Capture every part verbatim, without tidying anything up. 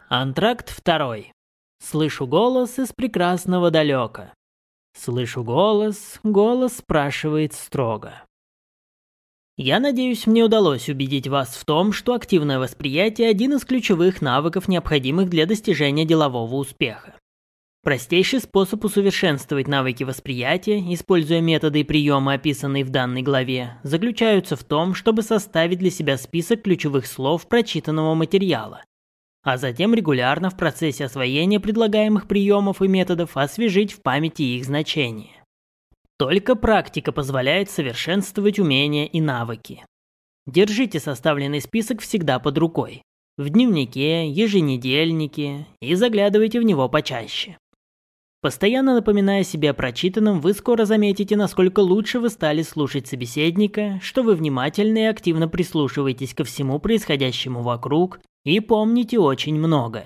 Антракт второй. Слышу голос из прекрасного далека. Слышу голос, голос спрашивает строго. Я надеюсь, мне удалось убедить вас в том, что активное восприятие – один из ключевых навыков, необходимых для достижения делового успеха. Простейший способ усовершенствовать навыки восприятия, используя методы и приемы, описанные в данной главе, заключаются в том, чтобы составить для себя список ключевых слов прочитанного материала, а затем регулярно в процессе освоения предлагаемых приемов и методов освежить в памяти их значение. Только практика позволяет совершенствовать умения и навыки. Держите составленный список всегда под рукой, в дневнике, еженедельнике, и заглядывайте в него почаще. Постоянно напоминая себе о прочитанном, вы скоро заметите, насколько лучше вы стали слушать собеседника, что вы внимательно и активно прислушиваетесь ко всему происходящему вокруг и помните очень многое.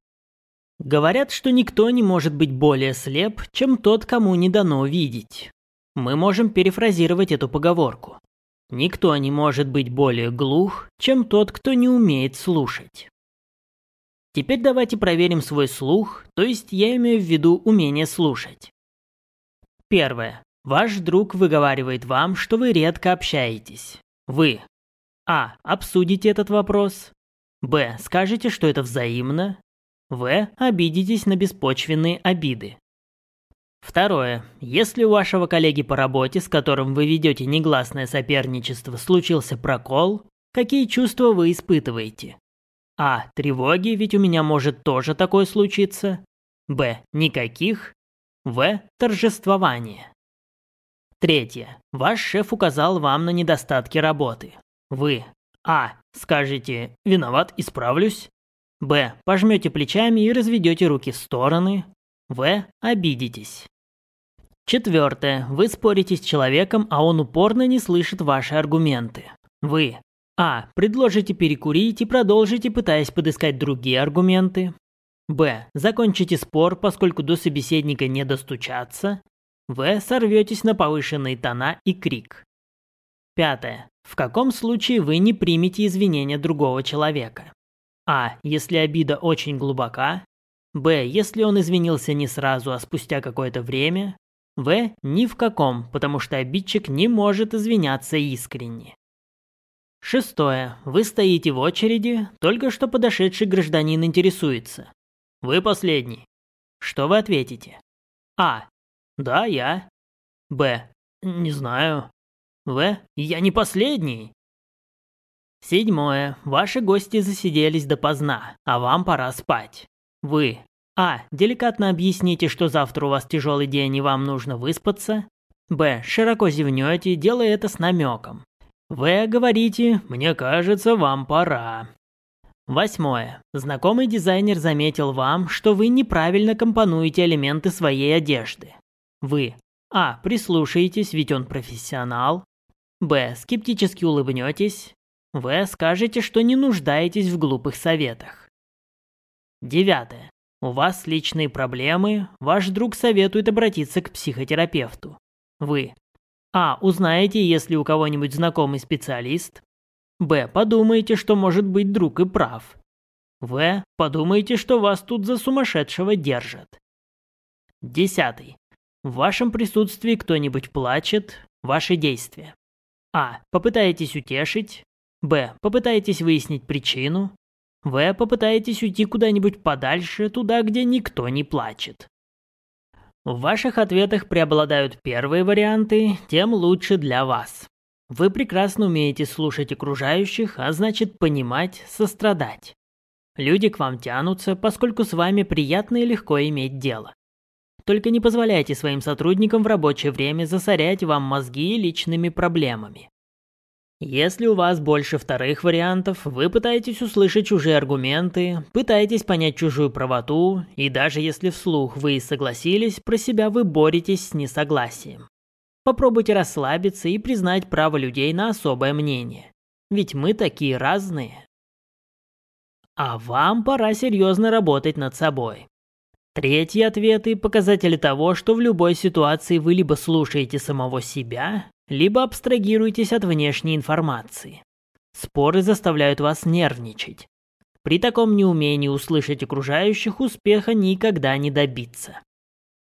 Говорят, что никто не может быть более слеп, чем тот, кому не дано видеть. Мы можем перефразировать эту поговорку. Никто не может быть более глух, чем тот, кто не умеет слушать. Теперь давайте проверим свой слух, то есть я имею в виду умение слушать. Первое. Ваш друг выговаривает вам, что вы редко общаетесь. Вы А. Обсудите этот вопрос. Б. Скажете, что это взаимно. В. Обидитесь на беспочвенные обиды. Второе. Если у вашего коллеги по работе, с которым вы ведете негласное соперничество, случился прокол, какие чувства вы испытываете? А. Тревоги, ведь у меня может тоже такое случиться. Б. Никаких. В. Торжествование. Третье. Ваш шеф указал вам на недостатки работы. Вы А. Скажете «виноват, исправлюсь». Б. Пожмете плечами и разведете руки в стороны. В. Обидитесь. Четвертое. Вы спорите с человеком, а он упорно не слышит ваши аргументы. Вы А. Предложите перекурить и продолжите, пытаясь подыскать другие аргументы. Б. Закончите спор, поскольку до собеседника не достучаться. В. Сорветесь на повышенные тона и крик. Пятое. В каком случае вы не примете извинения другого человека? А. Если обида очень глубока. Б. Если он извинился не сразу, а спустя какое-то время. В. Ни в каком, потому что обидчик не может извиняться искренне. Шестое. Вы стоите в очереди, только что подошедший гражданин интересуется. Вы последний. Что вы ответите? А. Да, я. Б. Не знаю. В. Я не последний. Седьмое. Ваши гости засиделись допоздна, а вам пора спать. Вы А. Деликатно объясните, что завтра у вас тяжелый день и вам нужно выспаться. Б. Широко зевнете, делая это с намеком. В. Говорите «мне кажется, вам пора». Восьмое. Знакомый дизайнер заметил вам, что вы неправильно компонуете элементы своей одежды. Вы А. Прислушаетесь, ведь он профессионал. Б. Скептически улыбнетесь. В. Скажете, что не нуждаетесь в глупых советах. Девятое. У вас личные проблемы, ваш друг советует обратиться к психотерапевту. Вы А. Узнаете, если у кого-нибудь знакомый специалист. Б. Подумаете, что может быть друг и прав. В. Подумаете, что вас тут за сумасшедшего держат. Десятый. В вашем присутствии кто-нибудь плачет. Ваши действия. А. Попытаетесь утешить. Б. Попытаетесь выяснить причину. В. Попытаетесь уйти куда-нибудь подальше, туда, где никто не плачет. В ваших ответах преобладают первые варианты, тем лучше для вас. Вы прекрасно умеете слушать окружающих, а значит понимать, сострадать. Люди к вам тянутся, поскольку с вами приятно и легко иметь дело. Только не позволяйте своим сотрудникам в рабочее время засорять вам мозги личными проблемами. Если у вас больше вторых вариантов, вы пытаетесь услышать чужие аргументы, пытаетесь понять чужую правоту, и даже если вслух вы и согласились, про себя вы боретесь с несогласием. Попробуйте расслабиться и признать право людей на особое мнение. Ведь мы такие разные. А вам пора серьезно работать над собой. Третьи ответы – показатели того, что в любой ситуации вы либо слушаете самого себя, либо абстрагируетесь от внешней информации. Споры заставляют вас нервничать. При таком неумении услышать окружающих успеха никогда не добиться.